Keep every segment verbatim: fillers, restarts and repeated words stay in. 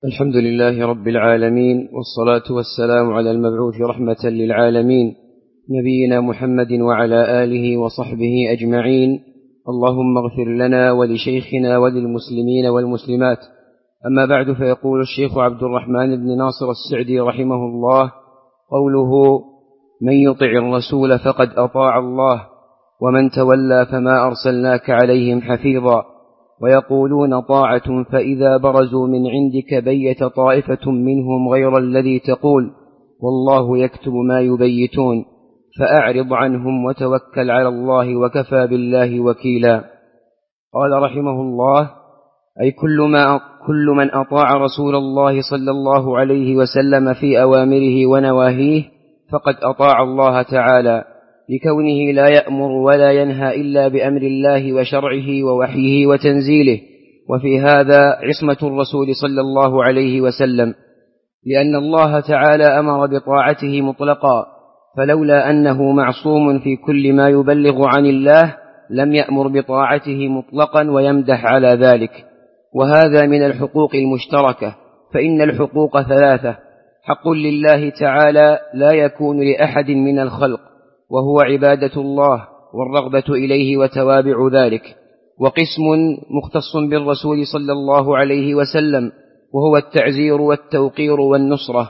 الحمد لله رب العالمين، والصلاة والسلام على المبعوث رحمة للعالمين نبينا محمد وعلى آله وصحبه أجمعين. اللهم اغفر لنا ولشيخنا وللمسلمين والمسلمات. أما بعد، فيقول الشيخ عبد الرحمن بن ناصر السعدي رحمه الله: قوله: من يطع الرسول فقد أطاع الله، ومن تولى فما أرسلناك عليهم حفيظا. ويقولون طاعة، فإذا برزوا من عندك بيت طائفة منهم غير الذي تقول، والله يكتب ما يبيتون، فأعرض عنهم وتوكل على الله وكفى بالله وكيلا. قال رحمه الله: أي كل, ما كل من أطاع رسول الله صلى الله عليه وسلم في أوامره ونواهيه فقد أطاع الله تعالى، لكونه لا يأمر ولا ينهى إلا بأمر الله وشرعه ووحيه وتنزيله. وفي هذا عصمة الرسول صلى الله عليه وسلم، لأن الله تعالى أمر بطاعته مطلقا، فلولا أنه معصوم في كل ما يبلغ عن الله لم يأمر بطاعته مطلقا ويمدح على ذلك. وهذا من الحقوق المشتركة، فإن الحقوق ثلاثة: حق لله تعالى لا يكون لأحد من الخلق، وهو عبادة الله والرغبة إليه وتوابع ذلك، وقسم مختص بالرسول صلى الله عليه وسلم، وهو التعزير والتوقير والنصرة،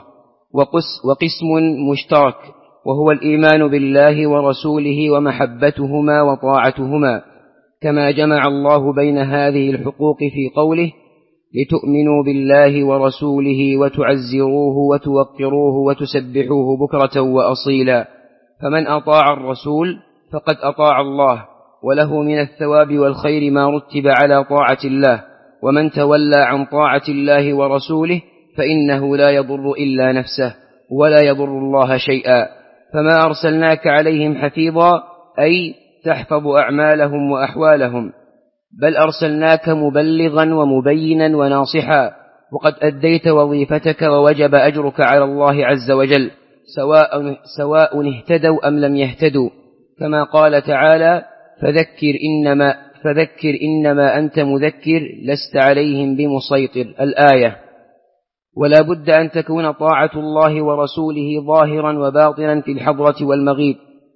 وقسم مشترك، وهو الإيمان بالله ورسوله ومحبتهما وطاعتهما، كما جمع الله بين هذه الحقوق في قوله: لتؤمنوا بالله ورسوله وتعزروه وتوقروه وتسبحوه بكرة وأصيلا. فمن أطاع الرسول فقد أطاع الله، وله من الثواب والخير ما رتب على طاعة الله. ومن تولى عن طاعة الله ورسوله فإنه لا يضر إلا نفسه ولا يضر الله شيئا. فما أرسلناك عليهم حفيظا، أي تحفظ أعمالهم وأحوالهم، بل أرسلناك مبلغا ومبينا وناصحا، وقد أديت وظيفتك ووجب أجرك على الله عز وجل، سواء, سواء اهتدوا أم لم يهتدوا، كما قال تعالى: فذكر إنما, فذكر إنما أنت مذكر لست عليهم بمسيطر، الآية. ولا بد أن تكون طاعة الله ورسوله ظاهرا وباطنا في الحضرة والمغيب.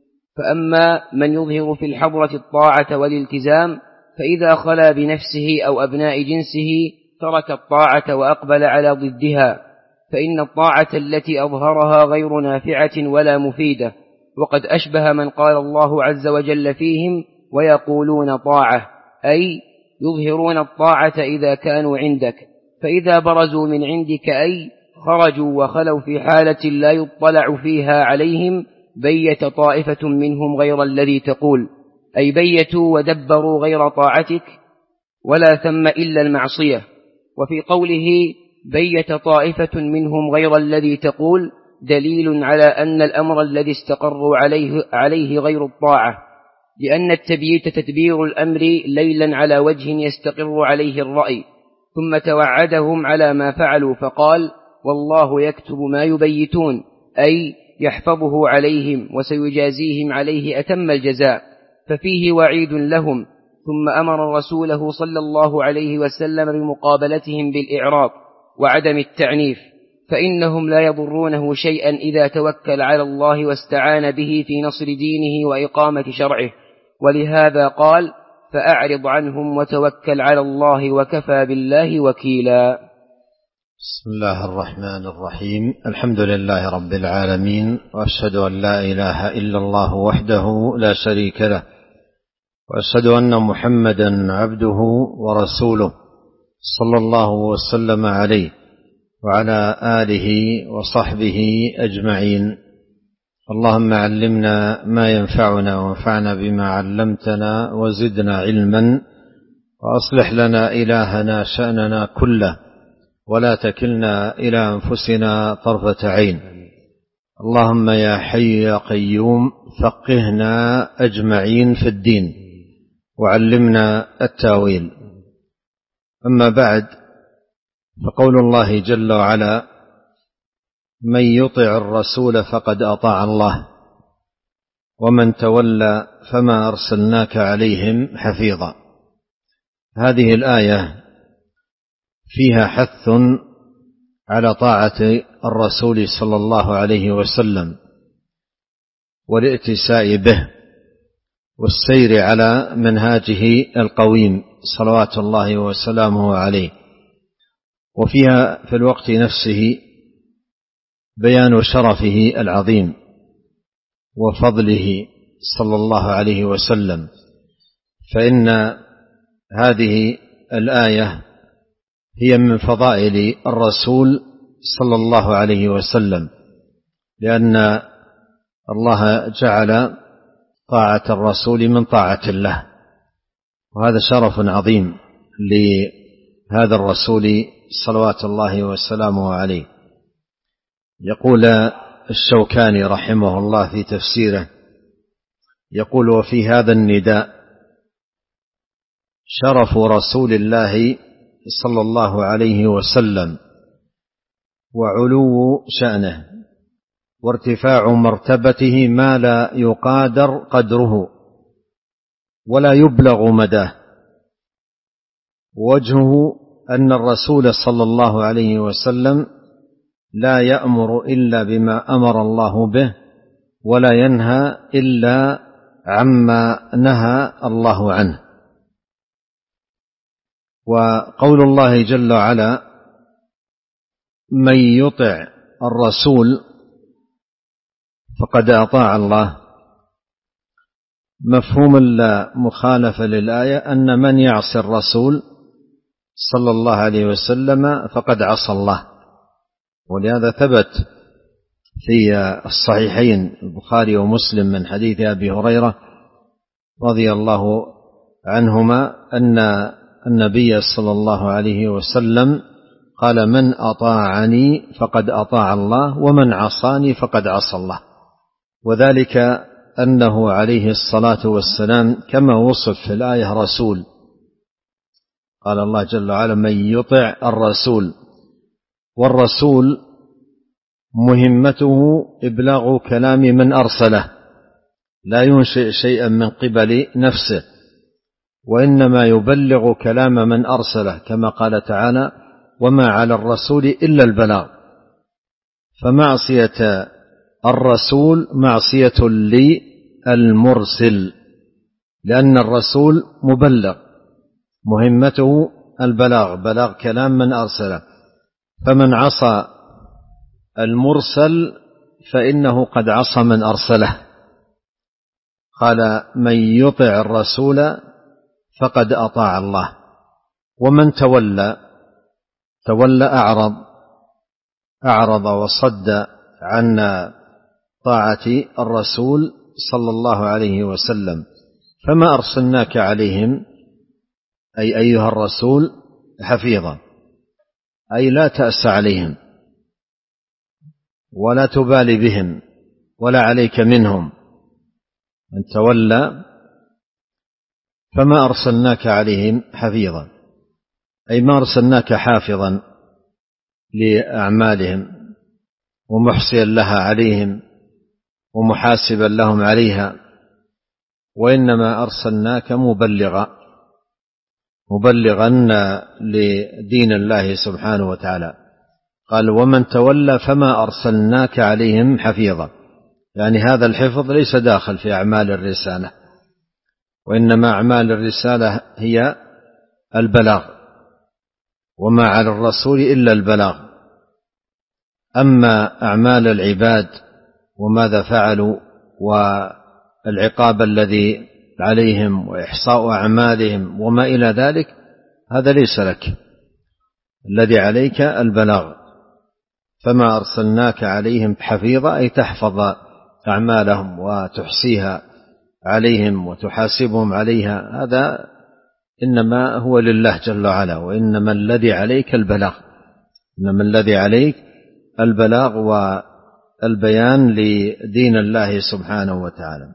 فأما من يظهر في الحضرة الطاعة والالتزام، فإذا خلا بنفسه أو أبناء جنسه ترك الطاعة وأقبل على ضدها، فإن الطاعة التي أظهرها غير نافعة ولا مفيدة، وقد أشبه من قال الله عز وجل فيهم: ويقولون طاعة، أي يظهرون الطاعة إذا كانوا عندك، فإذا برزوا من عندك أي خرجوا وخلوا في حالة لا يطلع فيها عليهم بيت طائفة منهم غير الذي تقول، أي بيتوا ودبروا غير طاعتك، ولا ثم إلا المعصية. وفي قوله بيت طائفة منهم غير الذي تقول دليل على أن الأمر الذي استقروا عليه, عليه غير الطاعة، لأن التبييت تدبير الأمر ليلا على وجه يستقر عليه الرأي، ثم توعدهم على ما فعلوا فقال: والله يكتب ما يبيتون، أي يحفظه عليهم وسيجازيهم عليه أتم الجزاء، ففيه وعيد لهم. ثم أمر رسوله صلى الله عليه وسلم بمقابلتهم بالإعراض وعدم التعنيف، فإنهم لا يضرونه شيئا إذا توكل على الله واستعان به في نصر دينه وإقامة شرعه. ولهذا قال: فأعرض عنهم وتوكل على الله وكفى بالله وكيلا. بسم الله الرحمن الرحيم. الحمد لله رب العالمين، وأشهد أن لا إله إلا الله وحده لا شريك له، وأشهد أن محمدا عبده ورسوله صلى الله وسلم عليه وعلى آله وصحبه أجمعين. اللهم علمنا ما ينفعنا وانفعنا بما علمتنا وزدنا علما، وأصلح لنا إلهنا شأننا كله، ولا تكلنا إلى أنفسنا طرفة عين. اللهم يا حي يا قيوم فقهنا أجمعين في الدين وعلمنا التاويل. أما بعد، فقول الله جل وعلا: من يطع الرسول فقد أطاع الله، ومن تولى فما أرسلناك عليهم حفيظا. هذه الآية فيها حث على طاعة الرسول صلى الله عليه وسلم والائتساء به والسير على منهاجه القويم صلوات الله وسلامه عليه. وفيها في الوقت نفسه بيان شرفه العظيم وفضله صلى الله عليه وسلم، فإن هذه الآية هي من فضائل الرسول صلى الله عليه وسلم، لأن الله جعل طاعة الرسول من طاعة الله، وهذا شرف عظيم لهذا الرسول صلوات الله وسلامه عليه. يقول الشوكاني رحمه الله في تفسيره، يقول: وفي هذا النداء شرف رسول الله صلى الله عليه وسلم وعلو شأنه وارتفاع مرتبته ما لا يقادر قدره ولا يبلغ مداه. وجهه أن الرسول صلى الله عليه وسلم لا يأمر إلا بما أمر الله به ولا ينهى إلا عما نهى الله عنه. وقول الله جل وعلا: من يطع الرسول فقد أطاع الله، مفهوم لا مخالفة للآية أن من يعصي الرسول صلى الله عليه وسلم فقد عصى الله. ولهذا ثبت في الصحيحين البخاري ومسلم من حديث أبي هريرة رضي الله عنهما أن النبي صلى الله عليه وسلم قال: من أطاعني فقد أطاع الله ومن عصاني فقد عصى الله. وذلك أنه عليه الصلاة والسلام كما وصف في الآية رسول. قال الله جل وعلا: من يطع الرسول، والرسول مهمته إبلاغ كلام من أرسله، لا ينشئ شيئا من قبل نفسه، وإنما يبلغ كلام من أرسله، كما قال تعالى: وما على الرسول إلا البلاغ. فمعصية الرسول معصية للمرسل، لأن الرسول مبلغ مهمته البلاغ، بلاغ كلام من أرسله. فمن عصى المرسل فإنه قد عصى من أرسله. قال: من يطع الرسول فقد أطاع الله. ومن تولى تولى أعرض أعرض وصد عن طاعة الرسول صلى الله عليه وسلم. فما أرسلناك عليهم، أي أيها الرسول، حفيظا، أي لا تأس عليهم ولا تبالي بهم ولا عليك منهم. من تولى فما أرسلناك عليهم حفيظا، أي ما أرسلناك حافظا لأعمالهم ومحصيا لها عليهم ومحاسبا لهم عليها، وإنما أرسلناك مبلغا مبلغا لدين الله سبحانه وتعالى. قال: ومن تولى فما أرسلناك عليهم حفيظا، يعني هذا الحفظ ليس داخل في أعمال الرسالة، وإنما أعمال الرسالة هي البلاغ، وما على الرسول إلا البلاغ. أما أعمال العباد وماذا فعلوا والعقاب الذي عليهم وإحصاء أعمالهم وما إلى ذلك، هذا ليس لك، الذي عليك البلاغ. فما أرسلناك عليهم حفيظا، أي تحفظ أعمالهم وتحصيها عليهم وتحاسبهم عليها، هذا إنما هو لله جل وعلا، وإنما الذي عليك البلاغ، إنما الذي عليك البلاغ والبيان لدين الله سبحانه وتعالى.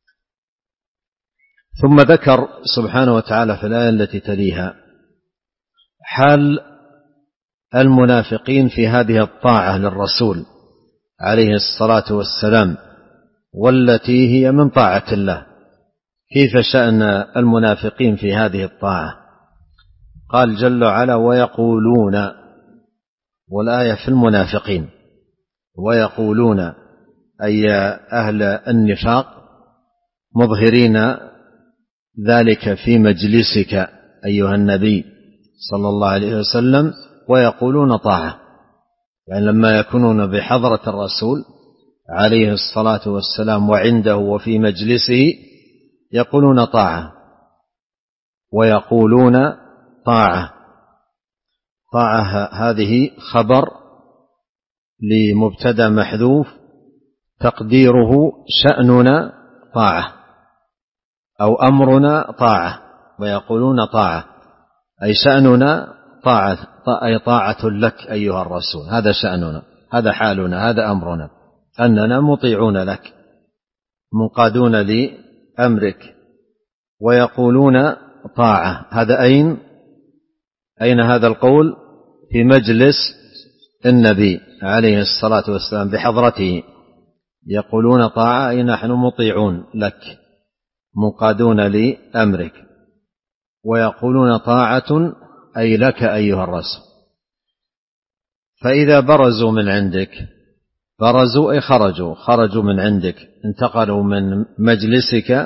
ثم ذكر سبحانه وتعالى في الآية التي تليها حال المنافقين في هذه الطاعة للرسول عليه الصلاة والسلام، والتي هي من طاعة الله. كيف شأن المنافقين في هذه الطاعة؟ قال جل وعلا: ويقولون والآية في المنافقين. ويقولون أي أهل النفاق مظهرين ذلك في مجلسك أيها النبي صلى الله عليه وسلم، ويقولون طاعة، يعني لما يكونون بحضرة الرسول عليه الصلاة والسلام وعنده وفي مجلسه يقولون طاعة ويقولون طاعة. طاعة هذه خبر لمبتدأ محذوف تقديره شأننا طاعة أو أمرنا طاعة، ويقولون طاعة أي شأننا طاعة، أي طاعة لك أيها الرسول، هذا شأننا، هذا حالنا، هذا أمرنا، أننا مطيعون لك منقادون لأمرك. ويقولون طاعة، هذا أين أين هذا القول؟ في مجلس النبي عليه الصلاة والسلام بحضرته، يقولون طاعة أي نحن مطيعون لك منقادون لأمرك. ويقولون طاعة أي لك أيها الرسول. فإذا برزوا من عندك، برزوا أي خرجوا، خرجوا من عندك، انتقلوا من مجلسك،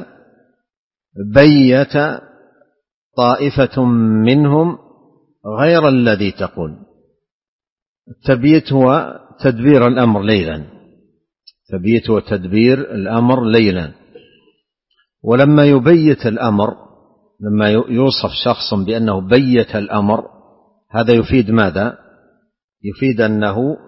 بيت طائفة منهم غير الذي تقول. التبييت هو تدبير الأمر ليلا، تبييت هو تدبير الأمر ليلا. ولما يبيت الأمر، لما يوصف شخص بأنه بيت الأمر، هذا يفيد ماذا؟ يفيد أنه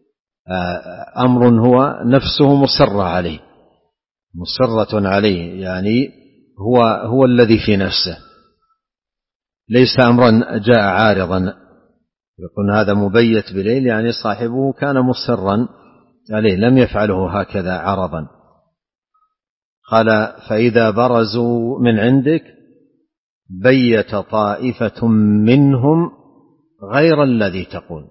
أمر هو نفسه مصرة عليه، مصرة عليه، يعني هو هو الذي في نفسه، ليس أمرا جاء عارضا يكون هذا مبيت بليل، يعني صاحبه كان مصرا عليه لم يفعله هكذا عرضا. قال فإذا برزوا من عندك بيت طائفة منهم غير الذي تقول.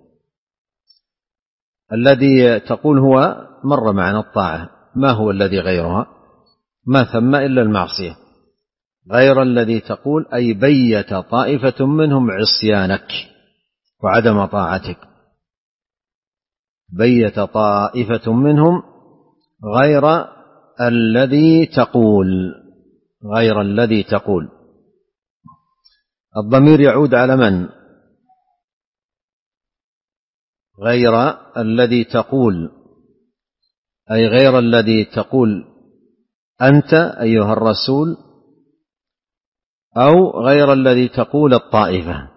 الذي تقول هو مر معنا الطاعة، ما هو الذي غيرها؟ ما ثم إلا المعصية. غير الذي تقول أي بيت طائفة منهم عصيانك وعدم طاعتك، بيت طائفة منهم غير الذي تقول، غير الذي تقول. الضمير يعود على من؟ غير الذي تقول أي غير الذي تقول أنت أيها الرسول، أو غير الذي تقول الطائفة،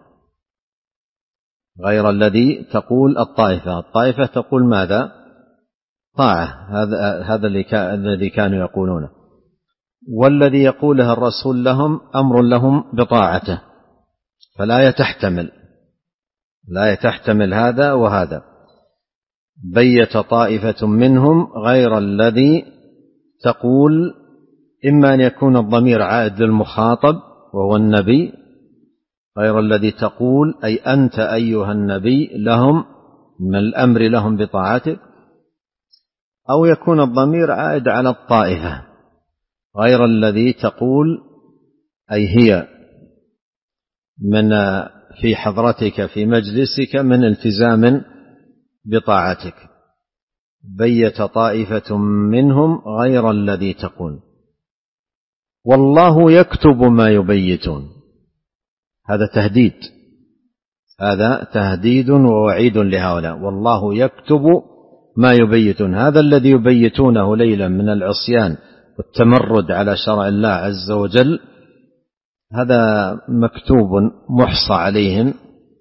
غير الذي تقول الطائفة. الطائفة تقول ماذا؟ طاعة، هذا هذا الذي كانوا يقولونه. والذي يقوله الرسول لهم أمر لهم بطاعته، فلا يتحتمل لا يتحتمل هذا وهذا. بيت طائفة منهم غير الذي تقول، إما أن يكون الضمير عائد للمخاطب وهو النبي، غير الذي تقول أي أنت أيها النبي لهم من الأمر لهم بطاعتك، أو يكون الضمير عائد على الطائفة، غير الذي تقول أي هي من في حضرتك في مجلسك من التزام بطاعتك. بيت طائفة منهم غير الذي تقول والله يكتب ما يبيتون. هذا تهديد، هذا تهديد ووعيد لهؤلاء. والله يكتب ما يبيتون، هذا الذي يبيتونه ليلا من العصيان والتمرد على شرع الله عز وجل، هذا مكتوب محصى عليهم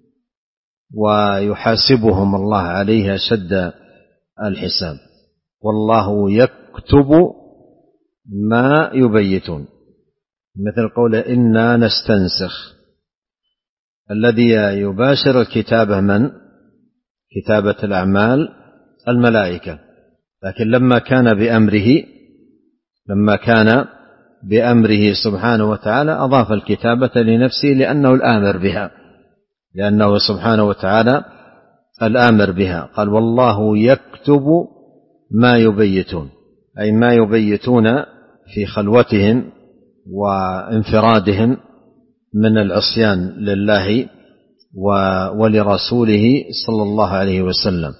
ويحاسبهم الله عليه أشد الحساب. والله يكتب ما يبيتون، مثل قوله إنا نستنسخ. الذي يباشر الكتابة من؟ كتابة الأعمال الملائكة، لكن لما كان بأمره لما كان بأمره سبحانه وتعالى أضاف الكتابة لنفسه لأنه الآمر بها، لأنه سبحانه وتعالى الآمر بها. قال والله يكتب ما يبيتون، أي ما يبيتون في خلوتهم وانفرادهم من العصيان لله ولرسوله صلى الله عليه وسلم.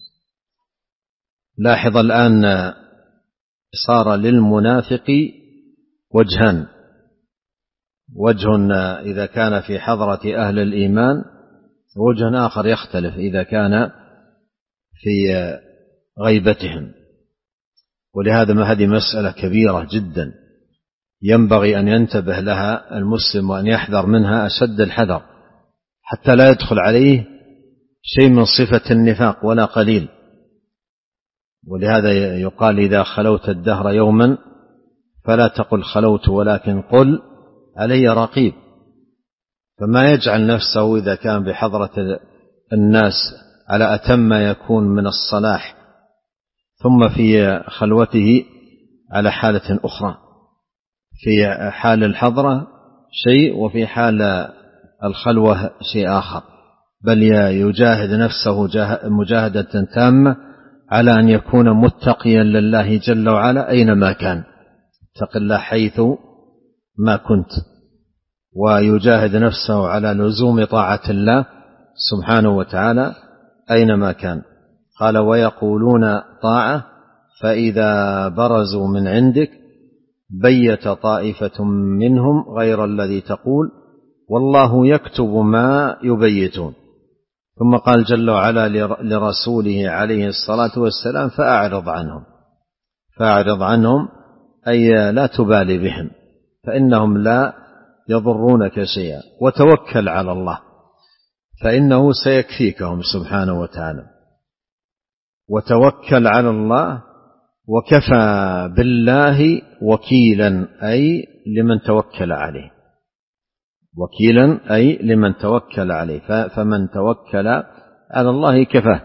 لاحظ الآن صار للمنافق وجهان، وجه إذا كان في حضرة أهل الإيمان، وجه آخر يختلف إذا كان في غيبتهم. ولهذا ما هذه مسألة كبيرة جدا ينبغي أن ينتبه لها المسلم وأن يحذر منها أشد الحذر، حتى لا يدخل عليه شيء من صفة النفاق ولا قليل. ولهذا يقال إذا خلوت الدهر يوما فلا تقل خلوت، ولكن قل علي رقيب. فما يجعل نفسه إذا كان بحضرة الناس على أتم ما يكون من الصلاح، ثم في خلوته على حالة أخرى، في حال الحضرة شيء وفي حال الخلوة شيء آخر، بل يجاهد نفسه مجاهدة تامة على أن يكون متقيا لله جل وعلا أينما كان، اتق الله حيث ما كنت، ويجاهد نفسه على لزوم طاعة الله سبحانه وتعالى أينما كان. قال ويقولون طاعة فإذا برزوا من عندك بيت طائفة منهم غير الذي تقول والله يكتب ما يبيتون. ثم قال جل وعلا لرسوله عليه الصلاة والسلام فأعرض عنهم، فأعرض عنهم أي لا تبالي بهم، فإنهم لا يضرونك شيئا، وتوكل على الله فإنه سيكفيكهم سبحانه وتعالى. وتوكل على الله وكفى بالله وكيلا، أي لمن توكل عليه، وكيلا أي لمن توكل عليه، فمن توكل على الله كفاه،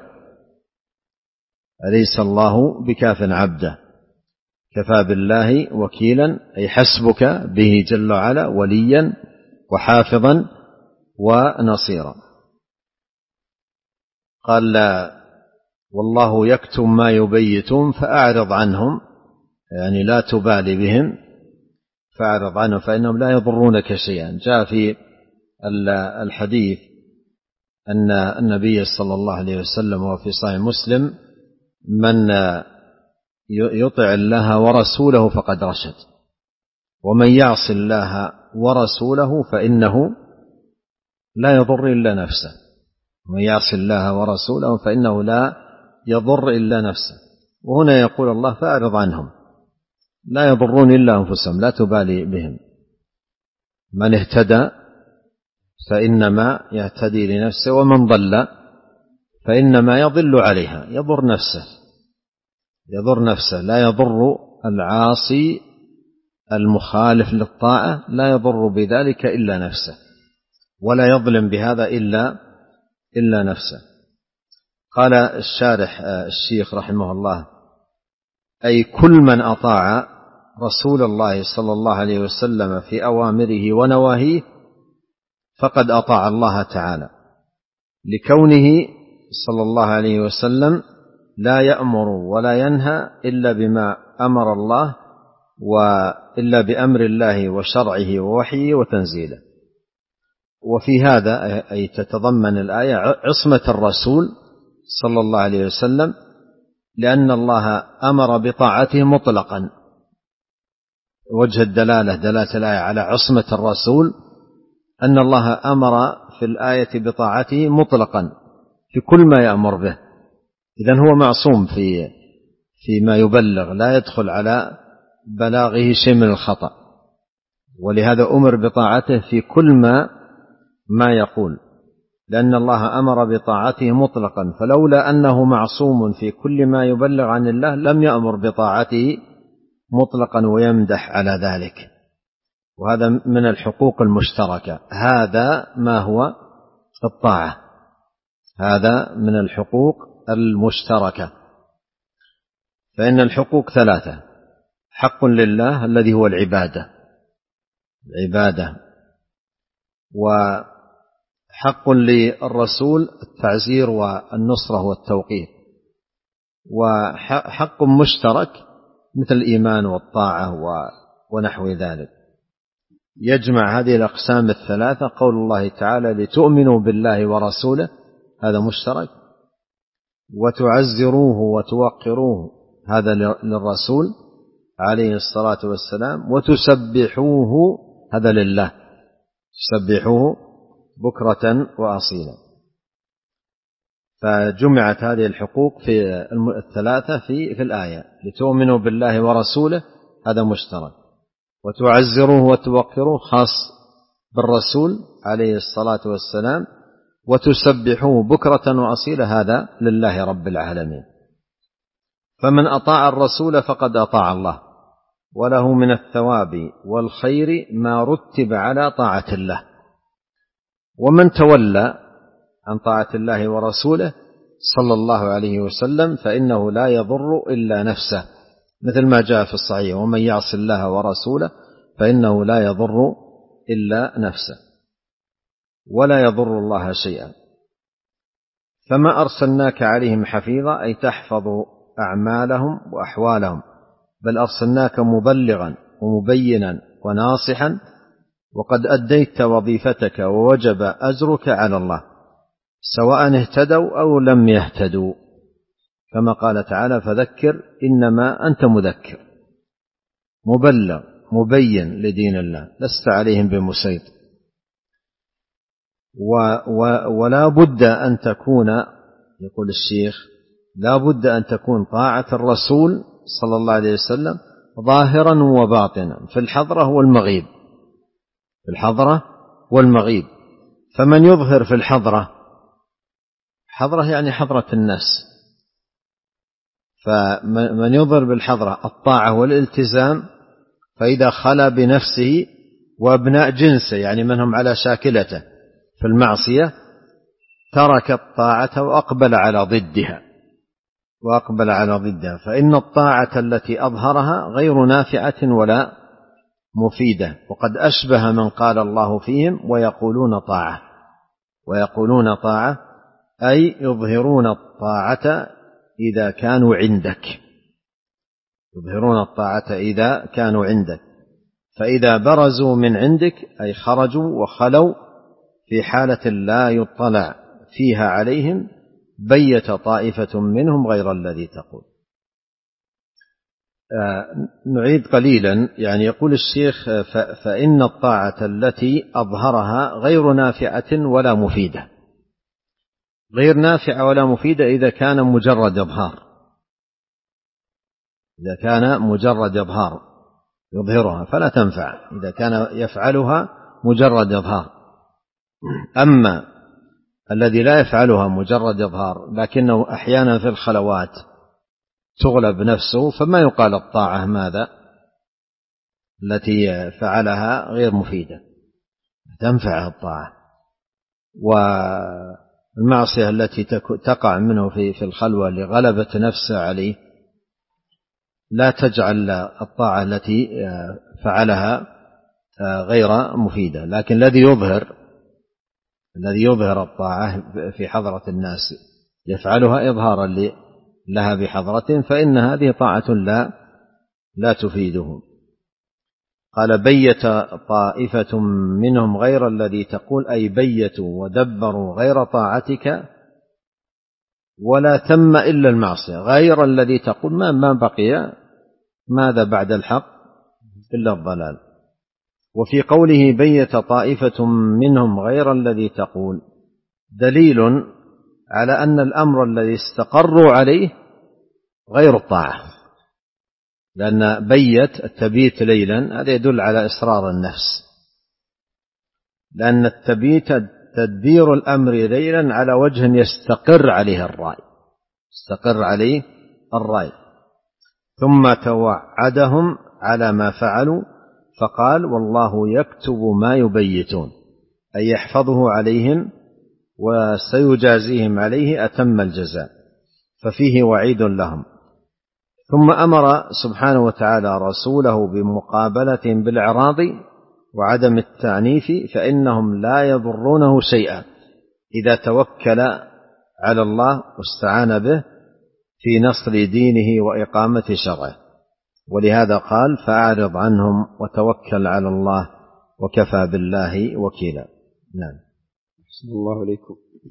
أليس الله بكاف عبده. كفى بالله وكيلا أي حسبك به جل وعلا وليا وحافظا ونصيرا. قال والله يكتب ما يبيتون فأعرض عنهم، يعني لا تبالي بهم، فأعرض عنهم فإنهم لا يضرونك شيئا. جاء في الحديث أن النبي صلى الله عليه وسلم وفي صحيح مسلم من يطع الله ورسوله فقد رشد، ومن يعص الله ورسوله فإنه لا يضر إلا نفسه، ومن يعص الله ورسوله فإنه لا يضر إلا نفسه. وهنا يقول الله فأعرض عنهم، لا يضرون إلا أنفسهم، لا تبالي بهم. من اهتدى فإنما يهتدي لنفسه، ومن ضل فإنما يضل عليها، يضر نفسه، يضر نفسه، لا يضر العاصي المخالف للطاعة، لا يضر بذلك إلا نفسه، ولا يظلم بهذا إلا إلا نفسه. قال الشارح الشيخ رحمه الله أي كل من أطاع رسول الله صلى الله عليه وسلم في أوامره ونواهيه فقد أطاع الله تعالى، لكونه صلى الله عليه وسلم لا يأمر ولا ينهى إلا بما أمر الله، وإلا بأمر الله وشرعه ووحيه وتنزيله. وفي هذا أي تتضمن الآية عصمة الرسول صلى الله عليه وسلم، لأن الله أمر بطاعته مطلقا. وجه الدلالة دلالة الآية على عصمة الرسول أن الله أمر في الآية بطاعته مطلقا في كل ما يأمر به، إذن هو معصوم في فيما يبلغ، لا يدخل على بلاغه شيء من الخطأ، ولهذا أمر بطاعته في كل ما ما يقول، لأن الله أمر بطاعته مطلقا. فلولا أنه معصوم في كل ما يبلغ عن الله لم يأمر بطاعته مطلقا ويمدح على ذلك. وهذا من الحقوق المشتركة، هذا ما هو الطاعة، هذا من الحقوق المشتركة. فإن الحقوق ثلاثة: حق لله الذي هو العبادة العبادة وحق للرسول التعزير والنصرة والتوقير، وحق مشترك مثل الإيمان والطاعة ونحو ذلك. يجمع هذه الأقسام الثلاثة. قول الله تعالى لتؤمنوا بالله ورسوله هذا مشترك، وتعزروه وتوقروه هذا للرسول عليه الصلاة والسلام، وتسبحوه هذا لله، تسبحوه بكرة وأصيلا. فجمعت هذه الحقوق في الثلاثة في في الآية. لتؤمنوا بالله ورسوله هذا مشترك، وتعزروه وتوقروه خاص بالرسول عليه الصلاة والسلام، وتسبحوه بكرة وأصيلا هذا لله رب العالمين. فمن أطاع الرسول فقد أطاع الله، وله من الثواب والخير ما رتب على طاعة الله. ومن تولى عن طاعة الله ورسوله صلى الله عليه وسلم فإنه لا يضر إلا نفسه، مثل ما جاء في الصحيح: ومن يعص الله ورسوله فإنه لا يضر إلا نفسه ولا يضر الله شيئا. فما أرسلناك عليهم حفيظا، أي تحفظ أعمالهم وأحوالهم، بل أرسلناك مبلغا ومبينا وناصحا، وقد أديت وظيفتك ووجب أجرك على الله، سواء اهتدوا أو لم يهتدوا، كما قال تعالى: فذكر إنما أنت مذكر، مبلغ مبين لدين الله، لست عليهم بمسيطر. ولا بد أن تكون، يقول الشيخ، لا بد أن تكون طاعة الرسول صلى الله عليه وسلم ظاهرا وباطنا، في الحضرة والمغيب، في الحضرة والمغيب. فمن يظهر في الحضرة، حضرة يعني حضرة الناس، فمن يظهر بالحضرة الطاعة والالتزام، فإذا خلا بنفسه وابناء جنسه يعني من هم على شاكلته في المعصية ترك الطاعة وأقبل على ضدها وأقبل على ضدها فإن الطاعة التي أظهرها غير نافعة ولا مفيدة. وقد أشبه من قال الله فيهم: ويقولون طاعة، ويقولون طاعة أي يظهرون الطاعة إذا كانوا عندك، يظهرون الطاعة إذا كانوا عندك، فإذا برزوا من عندك أي خرجوا وخلوا في حالة لا يطلع فيها عليهم بيت طائفة منهم غير الذي تقول. آه نعيد قليلا، يعني يقول الشيخ: فإن الطاعة التي أظهرها غير نافعة ولا مفيدة، غير نافعة ولا مفيدة إذا كان مجرد إظهار، إذا كان مجرد إظهار يظهرها فلا تنفع، إذا كان يفعلها مجرد إظهار. أما الذي لا يفعلها مجرد إظهار لكنه أحيانا في الخلوات تغلب نفسه، فما يقال الطاعة ماذا التي فعلها غير مفيدة، تنفع الطاعة. والمعصية التي تقع منه في في الخلوة لغلبة نفسه عليه لا تجعل الطاعة التي فعلها غير مفيدة. لكن الذي يظهر الذي يظهر الطاعة في حضرة الناس يفعلها إظهارا لها بحضرة، فإن هذه طاعة لا لا تفيده. قال: بيت طائفة منهم غير الذي تقول، أي بيتوا ودبروا غير طاعتك، ولا ثم إلا المعصية. غير الذي تقول ما ما بقي ماذا بعد الحق إلا الضلال. وفي قوله بيت طائفة منهم غير الذي تقول دليل على أن الأمر الذي استقروا عليه غير الطاعة، لأن بيت التبيت ليلا هذا يدل على إصرار النفس، لأن التبيت تدبير الأمر ليلا على وجه يستقر عليه الرأي، يستقر عليه الرأي. ثم توعدهم على ما فعلوا فقال: والله يكتب ما يبيتون، أي يحفظه عليهم وسيجازيهم عليه أتم الجزاء، ففيه وعيد لهم. ثم أمر سبحانه وتعالى رسوله بمقابلتهم بالإعراض وعدم التعنيف، فإنهم لا يضرونه شيئا إذا توكل على الله واستعان به في نصر دينه وإقامة شرعه. ولهذا قال: فأعرض عنهم وتوكل على الله وكفى بالله وكيلا. نعم. أحسن الله عليكم.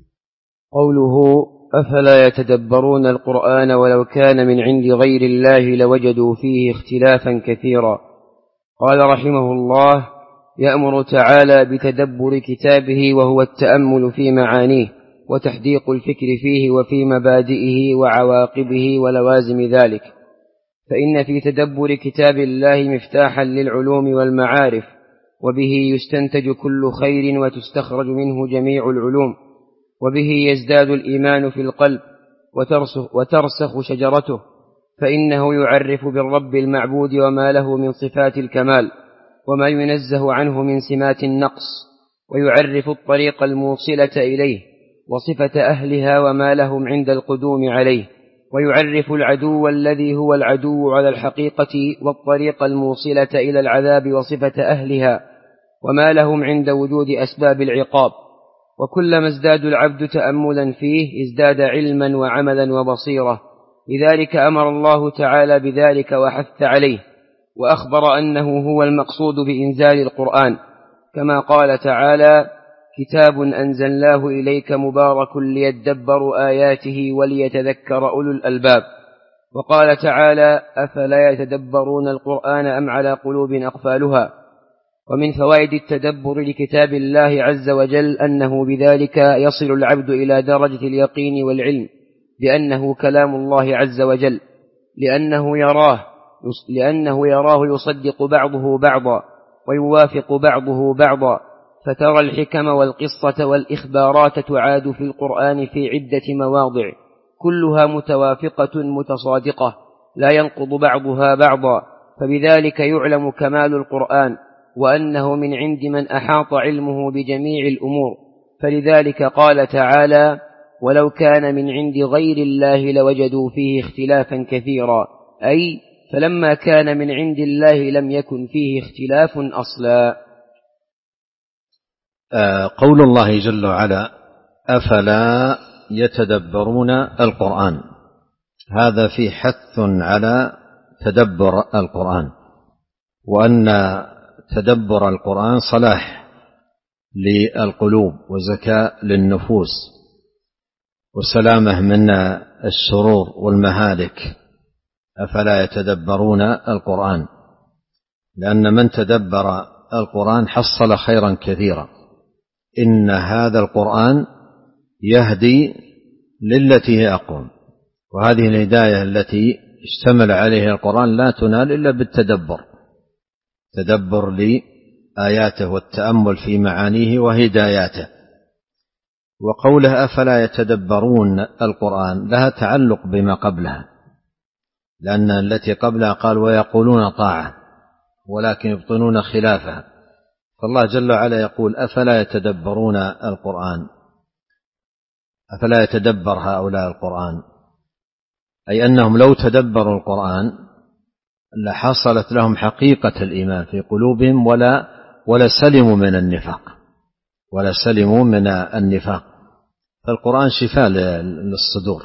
قوله أفلا يتدبرون القرآن ولو كان من عند غير الله لوجدوا فيه اختلافا كثيرا. قال رحمه الله: يأمر تعالى بتدبر كتابه وهو التأمل في معانيه وتحديق الفكر فيه وفي مبادئه وعواقبه ولوازم ذلك، فإن في تدبر كتاب الله مفتاحا للعلوم والمعارف، وبه يستنتج كل خير وتستخرج منه جميع العلوم، وبه يزداد الإيمان في القلب وترسخ, وترسخ شجرته، فإنه يعرف بالرب المعبود وما له من صفات الكمال وما ينزه عنه من سمات النقص، ويعرف الطريق الموصلة إليه وصفة أهلها وما لهم عند القدوم عليه، ويعرف العدو الذي هو العدو على الحقيقة والطريق الموصلة إلى العذاب وصفة أهلها وما لهم عند وجود أسباب العقاب. وكلما ازداد العبد تأملا فيه ازداد علما وعملا وبصيرة، لذلك أمر الله تعالى بذلك وحث عليه، وأخبر أنه هو المقصود بإنزال القرآن، كما قال تعالى: كتاب أنزلناه إليك مبارك ليدبروا آياته وليتذكر أولو الألباب. وقال تعالى: أفلا يتدبرون القرآن أم على قلوب أقفالها. ومن فوائد التدبر لكتاب الله عز وجل أنه بذلك يصل العبد إلى درجة اليقين والعلم بأنه كلام الله عز وجل، لأنه يراه لأنه يراه يصدق بعضه بعضا ويوافق بعضه بعضا، فترى الحكم والقصة والإخبارات تعاد في القرآن في عدة مواضع كلها متوافقة متصادقة لا ينقض بعضها بعضا، فبذلك يعلم كمال القرآن وأنه من عند من أحاط علمه بجميع الأمور. فلذلك قال تعالى: ولو كان من عند غير الله لوجدوا فيه اختلافا كثيرا، أي فلما كان من عند الله لم يكن فيه اختلاف أصلا. قول الله جل وعلا: أفلا يتدبرون القرآن، هذا في حث على تدبر القرآن، وأن تدبر القرآن صلاح للقلوب وزكاء للنفوس وسلامة من الشرور والمهالك. أفلا يتدبرون القرآن، لأن من تدبر القرآن حصل خيرا كثيرا. إن هذا القرآن يهدي للتي هي أقوم، وهذه الهداية التي اشتمل عليها القرآن لا تنال إلا بالتدبر، تدبر لآياته والتأمل في معانيه وهداياته. وقوله أفلا يتدبرون القرآن لها تعلق بما قبلها، لأن التي قبلها قال: ويقولون طاعة ولكن يبطنون خلافها. فالله جل وعلا يقول: أفلا يتدبرون القرآن، أفلا يتدبر هؤلاء القرآن، أي أنهم لو تدبروا القرآن لحصلت لهم حقيقة الإيمان في قلوبهم ولا ولا سلموا من النفاق ولا سلموا من النفاق. فالقرآن شفاء للصدور،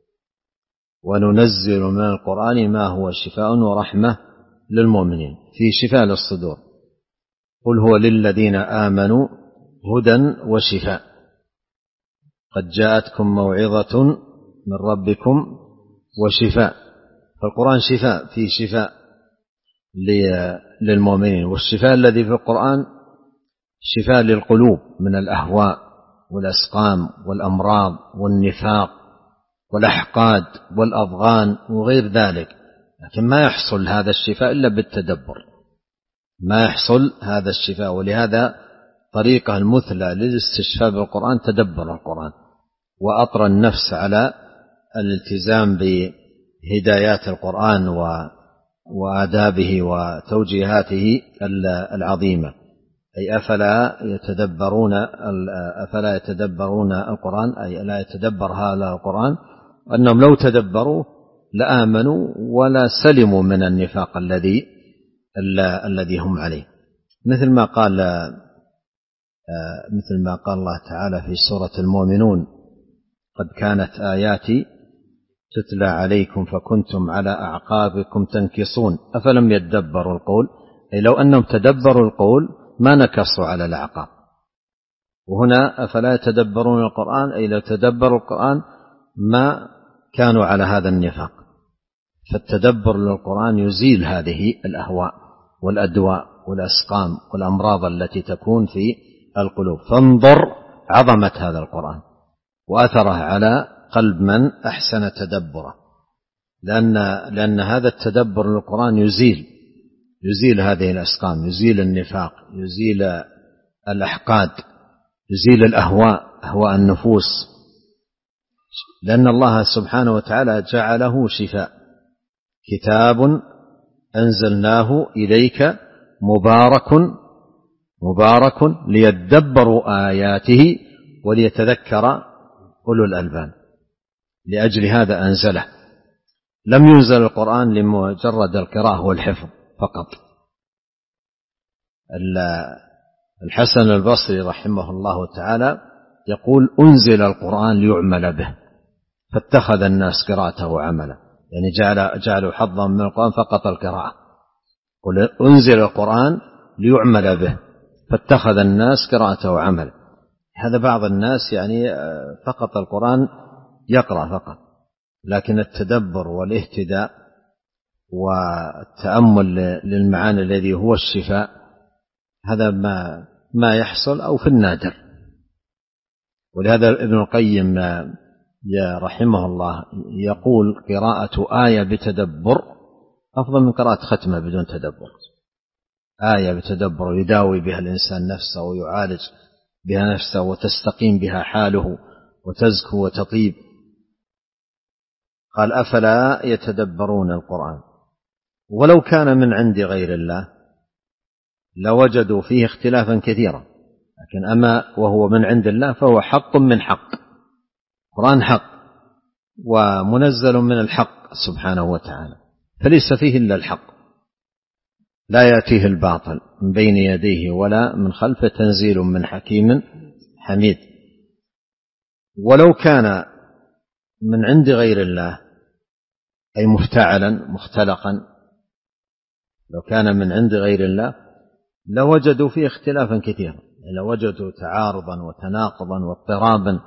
وننزل من القرآن ما هو شفاء ورحمة للمؤمنين، في شفاء للصدور. قل هو للذين آمنوا هدى وشفاء، قد جاءتكم موعظة من ربكم وشفاء. فالقرآن شفاء، في شفاء للمؤمنين، والشفاء الذي في القرآن شفاء للقلوب من الأهواء والأسقام والأمراض والنفاق والأحقاد والأضغان وغير ذلك. لكن ما يحصل هذا الشفاء إلا بالتدبر، ما يحصل هذا الشفاء. ولهذا طريقة المثلى للاستشفاء بالقرآن تدبر القرآن، وأطر النفس على الالتزام بهدايات القرآن وآدابه وتوجيهاته العظيمة. أي أفلا يتدبرون أفلا يتدبرون القرآن، أي لا يتدبر هذا القرآن، أنهم لو تدبروا لآمنوا ولا سلموا من النفاق الذي الذي هم عليه. مثل ما قال مثل ما قال الله تعالى في سورة المؤمنون: قد كانت آياتي تتلى عليكم فكنتم على أعقابكم تنكصون أفلم يتدبروا القول. أي لو أنهم تدبروا القول ما نكصوا على الأعقاب. وهنا أفلا يتدبرون القرآن، أي لو تدبروا القرآن ما كانوا على هذا النفاق. فالتدبر للقرآن يزيل هذه الأهواء والأدواء والأسقام والأمراض التي تكون في القلوب. فانظر عظمة هذا القرآن وأثره على قلب من أحسن تدبره، لأن, لأن هذا التدبر للقرآن يزيل يزيل هذه الأسقام، يزيل النفاق، يزيل الأحقاد، يزيل الأهواء، أهواء النفوس، لأن الله سبحانه وتعالى جعله شفاء. كتاب أنزلناه إليك مبارك مبارك ليدبروا آياته وليتذكر أولو الألباب. لأجل هذا أنزله، لم ينزل القرآن لمجرد القراءة والحفظ فقط. الحسن البصري رحمه الله تعالى يقول: أنزل القرآن ليعمل به، فاتخذ الناس قراءته عملا، يعني جعل جعلوا حظا من القرآن فقط القراءة. قل أنزل القرآن ليعمل به فاتخذ الناس قراءته عملا. هذا بعض الناس يعني فقط القرآن يقرأ فقط، لكن التدبر والاهتداء والتأمل للمعاني الذي هو الشفاء هذا ما ما يحصل أو في النادر. ولهذا ابن القيم يا رحمه الله يقول: قراءة آية بتدبر أفضل من قراءة ختمة بدون تدبر. آية بتدبر يداوي بها الإنسان نفسه ويعالج بها نفسه وتستقيم بها حاله وتزكو وتطيب. قال: أفلا يتدبرون القرآن ولو كان من عند غير الله لوجدوا فيه اختلافا كثيرا، لكن أما وهو من عند الله فهو حق من حق. القرآن حق ومنزل من الحق سبحانه وتعالى، فليس فيه إلا الحق، لا يأتيه الباطل من بين يديه ولا من خلفه، تنزيل من حكيم حميد. ولو كان من عند غير الله أي مفتعلا مختلقا، لو كان من عند غير الله لوجدوا فيه اختلافا كثيرا، لوجدوا تعارضا وتناقضا واضطرابا.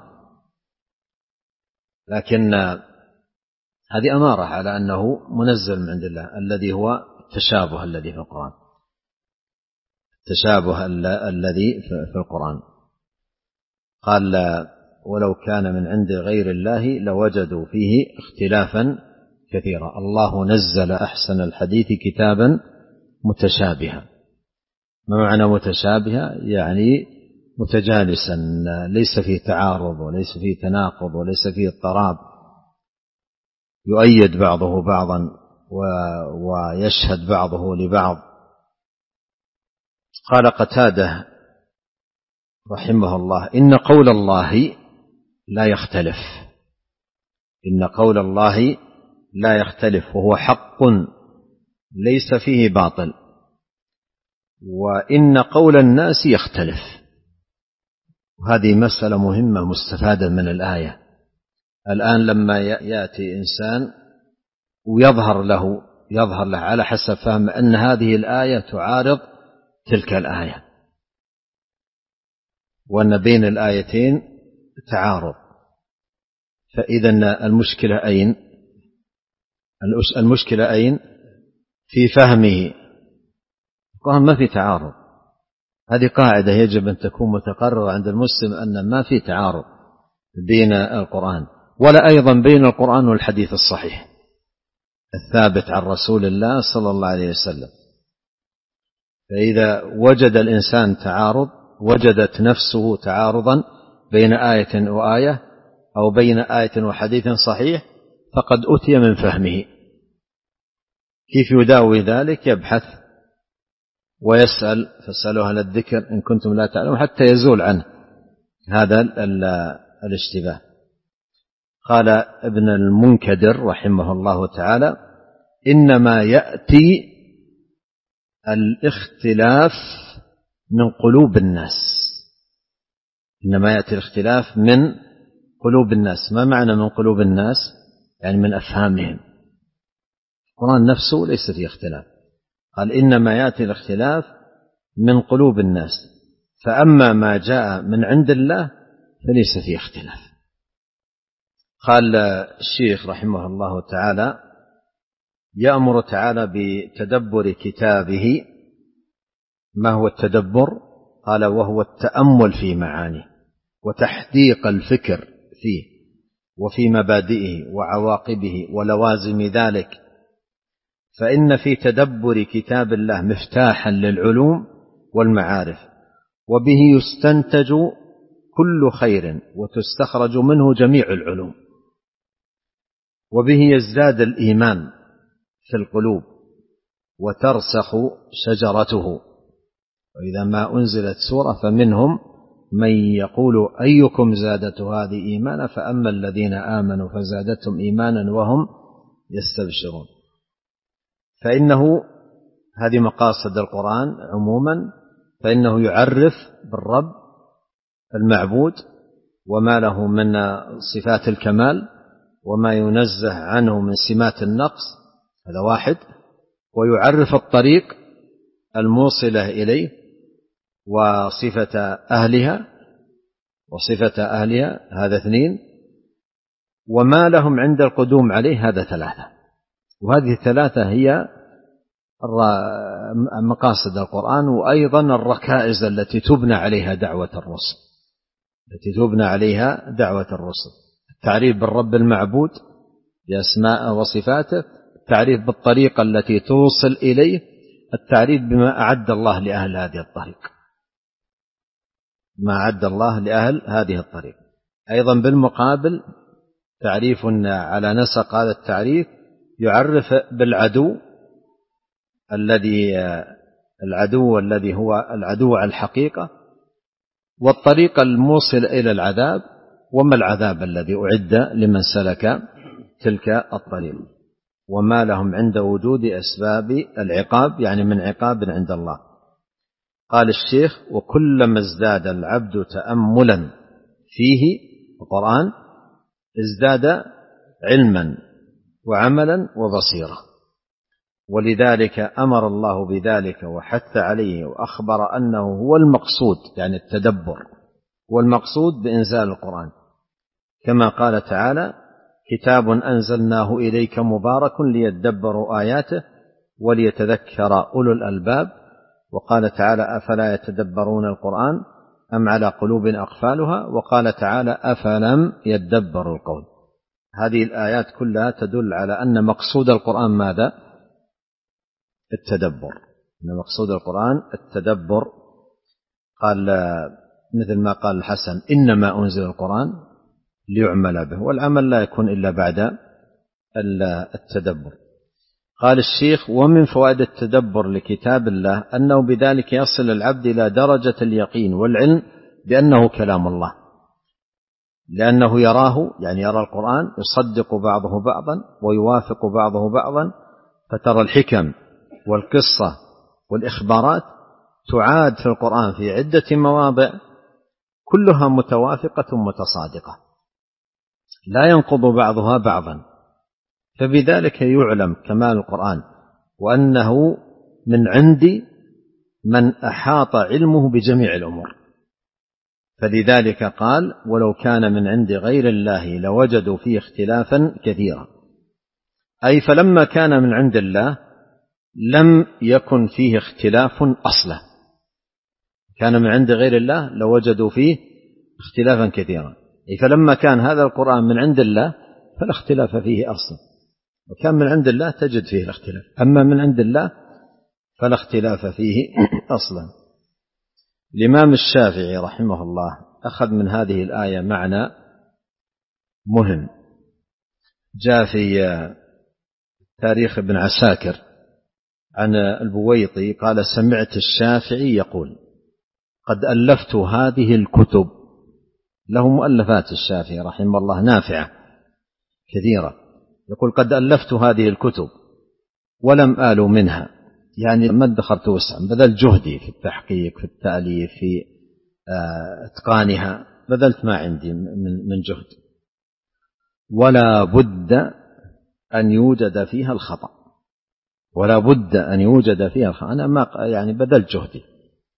لكن هذه أمارة على أنه منزل من عند الله، الذي هو التشابه الذي في القرآن، التشابه الذي في القرآن. قال: ولو كان من عند غير الله لوجدوا فيه اختلافا كثيرا. الله نزل أحسن الحديث كتابا متشابها. ما معنى متشابها؟ يعني متجانسا، ليس فيه تعارض وليس فيه تناقض وليس فيه اضطراب، يؤيد بعضه بعضا ويشهد بعضه لبعض. قال قتادة رحمه الله: إن قول الله لا يختلف، إن قول الله لا يختلف وهو حق ليس فيه باطل، وإن قول الناس يختلف. وهذه مسألة مهمة مستفادة من الآية. الآن لما يأتي إنسان ويظهر له يظهر له على حسب فهم أن هذه الآية تعارض تلك الآية، وأن بين الآيتين تعارض، فإذا المشكلة أين؟ المشكلة أين؟ في فهمه. القرآن ما في تعارض، هذه قاعدة يجب أن تكون متقررة عند المسلم، أن ما في تعارض بين القرآن ولا أيضا بين القرآن والحديث الصحيح الثابت عن رسول الله صلى الله عليه وسلم. فإذا وجد الإنسان تعارض، وجدت نفسه تعارضا بين آية وآية أو بين آية وحديث صحيح، فقد أتي من فهمه. كيف يداوي ذلك؟ يبحث ويسأل، فاسألوا أهل الذكر إن كنتم لا تعلمون، حتى يزول عنه هذا الاشتباه. قال ابن المنكدر رحمه الله تعالى: إنما يأتي الاختلاف من قلوب الناس، إنما يأتي الاختلاف من قلوب الناس. ما معنى من قلوب الناس؟ يعني من أفهامهم. القرآن نفسه ليس فيه اختلاف. قال: إنما يأتي الاختلاف من قلوب الناس. فأما ما جاء من عند الله فليس فيه اختلاف. قال الشيخ رحمه الله تعالى: يأمر تعالى بتدبر كتابه. ما هو التدبر؟ قال: وهو التأمل في معانيه وتحديق الفكر فيه وفي مبادئه وعواقبه ولوازم ذلك، فإن في تدبر كتاب الله مفتاحا للعلوم والمعارف، وبه يستنتج كل خير وتستخرج منه جميع العلوم، وبه يزداد الإيمان في القلوب وترسخ شجرته. وإذا ما أنزلت سورة فمنهم من يقول أيكم زادته هذه إيمانا، فأما الذين آمنوا فزادتهم إيمانا وهم يستبشرون. فإنه هذه مقاصد القرآن عموما، فإنه يعرف بالرب المعبود وما له من صفات الكمال وما ينزه عنه من سمات النقص، هذا واحد. ويعرف الطريق الموصلة إليه وصفة أهلها وصفة أهلها، هذا اثنين. وما لهم عند القدوم عليه، هذا ثلاثة. وهذه الثلاثة هي مقاصد القرآن، وأيضا الركائز التي تبنى عليها دعوة الرسل التي تبنى عليها دعوة الرسل: التعريف بالرب المعبود بأسماء وصفاته، التعريف بالطريقة التي توصل إليه، التعريف بما أعد الله لأهل هذه الطريق ما أعد الله لأهل هذه الطريق. أيضا بالمقابل تعريف على نسق هذا التعريف يعرف بالعدو الذي العدو الذي هو العدو على الحقيقة، والطريق الموصل إلى العذاب، وما العذاب الذي أعد لمن سلك تلك الطريق، وما لهم عند وجود أسباب العقاب، يعني من عقاب عند الله. قال الشيخ: وكلما ازداد العبد تأملا فيه القرآن ازداد علما وعملا وبصيرة، ولذلك أمر الله بذلك وحث عليه وأخبر أنه هو المقصود، يعني التدبر هو المقصود بإنزال القرآن، كما قال تعالى: كتاب أنزلناه إليك مبارك ليدبروا آياته وليتذكر أولو الألباب. وقال تعالى: أفلا يتدبرون القرآن أم على قلوب أقفالها. وقال تعالى: أفلم يدبروا القول. هذه الآيات كلها تدل على أن مقصود القرآن ماذا؟ التدبر. أن مقصود القرآن التدبر. قال مثل ما قال الحسن: إنما أنزل القرآن ليعمل به، والعمل لا يكون إلا بعد التدبر. قال الشيخ: ومن فوائد التدبر لكتاب الله أنه بذلك يصل العبد إلى درجة اليقين والعلم بأنه كلام الله، لأنه يراه، يعني يرى القرآن يصدق بعضه بعضا ويوافق بعضه بعضا، فترى الحكم والقصة والإخبارات تعاد في القرآن في عدة مواضع كلها متوافقة متصادقة لا ينقض بعضها بعضا، فبذلك يعلم كمال القرآن وأنه من عند من أحاط علمه بجميع الأمور. فلذلك قال: ولو كان من عند غير الله لوجدوا فيه اختلافا كثيرا، أي فلما كان من عند الله لم يكن فيه اختلاف أصلا، كان من عند غير الله لوجدوا فيه اختلافا كثيرا، أي فلما كان هذا القرآن من عند الله فلا اختلاف فيه أصلا، وكان من عند الله تجد فيه الاختلاف، أما من عند الله فلا اختلاف فيه أصلا. الإمام الشافعي رحمه الله أخذ من هذه الآية معنى مهم، جاء في تاريخ ابن عساكر عن البويطي قال: سمعت الشافعي يقول: قد ألفت هذه الكتب. له مؤلفات الشافعي رحمه الله نافعة كثيرة، يقول: قد ألفت هذه الكتب ولم آل منها، يعني ما ادخرت وسعا، بذلت جهدي في التحقيق في التأليف في اتقانها، بذلت ما عندي من جهد، ولا بد أن يوجد فيها الخطأ، ولا بد أن يوجد فيها الخطأ، أنا ما يعني بذلت جهدي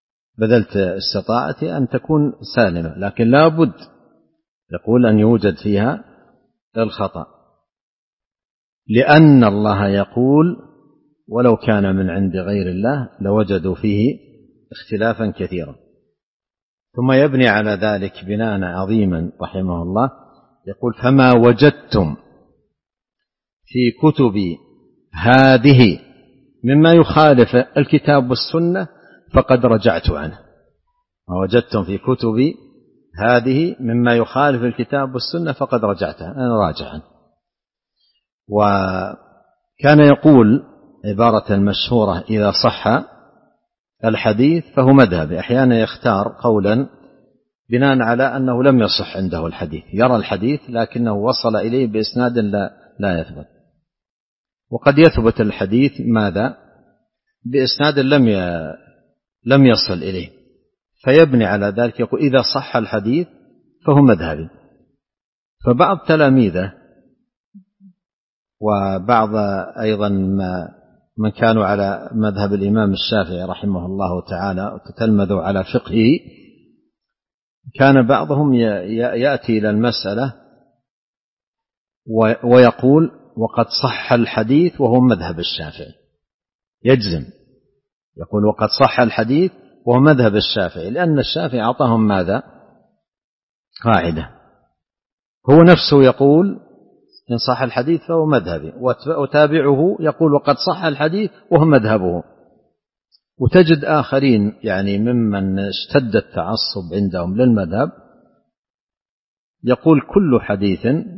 بذلت استطاعتي أن تكون سالمة، لكن لا بد يقول أن يوجد فيها الخطأ، لأن الله يقول ولو كان من عند غير الله لوجدوا فيه اختلافا كثيرا. ثم يبني على ذلك بناء عظيما رحمه الله، يقول فما وجدتم في كتب هذه مما يخالف الكتاب والسنة فقد رجعت عنه. ما وجدتم في كتب هذه مما يخالف الكتاب والسنة فقد رجعت أنا راجع عنه. وكان يقول عبارة مشهورة إذا صح الحديث فهو مذهب. أحيانا يختار قولا بناء على أنه لم يصح عنده الحديث، يرى الحديث لكنه وصل إليه بإسناد لا, لا يثبت، وقد يثبت الحديث ماذا بإسناد لم لم يصل إليه، فيبني على ذلك يقول إذا صح الحديث فهو مذهبي. فبعض تلاميذه وبعض أيضا من كانوا على مذهب الإمام الشافعي رحمه الله تعالى وتتلمذوا على فقهه، كان بعضهم يأتي إلى المسألة ويقول وقد صح الحديث وهو مذهب الشافعي، يجزم يقول وقد صح الحديث وهو مذهب الشافعي، لأن الشافعي أعطاهم ماذا قاعدة، هو نفسه يقول إن صح الحديث فهو مذهبي، وتابعه يقول وقد صح الحديث وهو مذهبه. وتجد آخرين يعني ممن اشتد التعصب عندهم للمذهب يقول كل حديث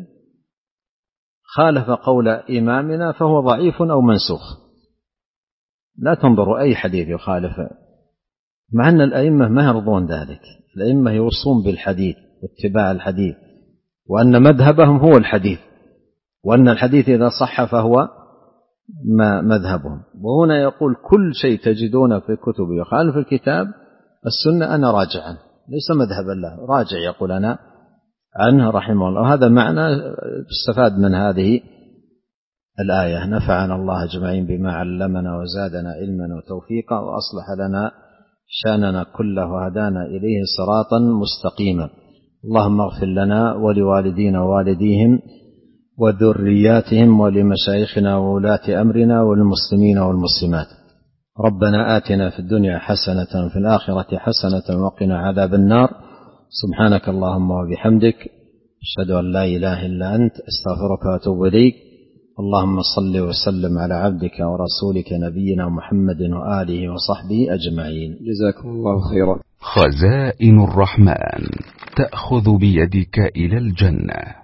خالف قول إمامنا فهو ضعيف أو منسوخ، لا تنظروا أي حديث يخالف، مع أن الأئمة ما يرضون ذلك، الأئمة يوصون بالحديث واتباع الحديث، وأن مذهبهم هو الحديث، وأن الحديث إذا صح فهو ما مذهبهم. وهنا يقول كل شيء تجدون في كتب يخالف الكتاب السنة أنا راجع عنه، ليس مذهب الله، راجع يقول أنا عنه رحمه الله. وهذا معنى استفاد من هذه الآية. نفعنا الله أجمعين بما علمنا وزادنا علما وتوفيقا وأصلح لنا شأننا كله وهدانا إليه صراطا مستقيما. اللهم اغفر لنا ولوالدينا ووالديهم وذرياتهم ولمشايخنا وولاة أمرنا والمسلمين والمسلمات. ربنا آتنا في الدنيا حسنة في الآخرة حسنة وقنا عذاب النار. سبحانك اللهم وبحمدك أشهد أن لا إله إلا أنت أستغفرك وأتوب إليك. اللهم صل وسلم على عبدك ورسولك نبينا محمد وآله وصحبه أجمعين. جزاكم الله خيرا. خزائن الرحمن تأخذ بيدك إلى الجنة.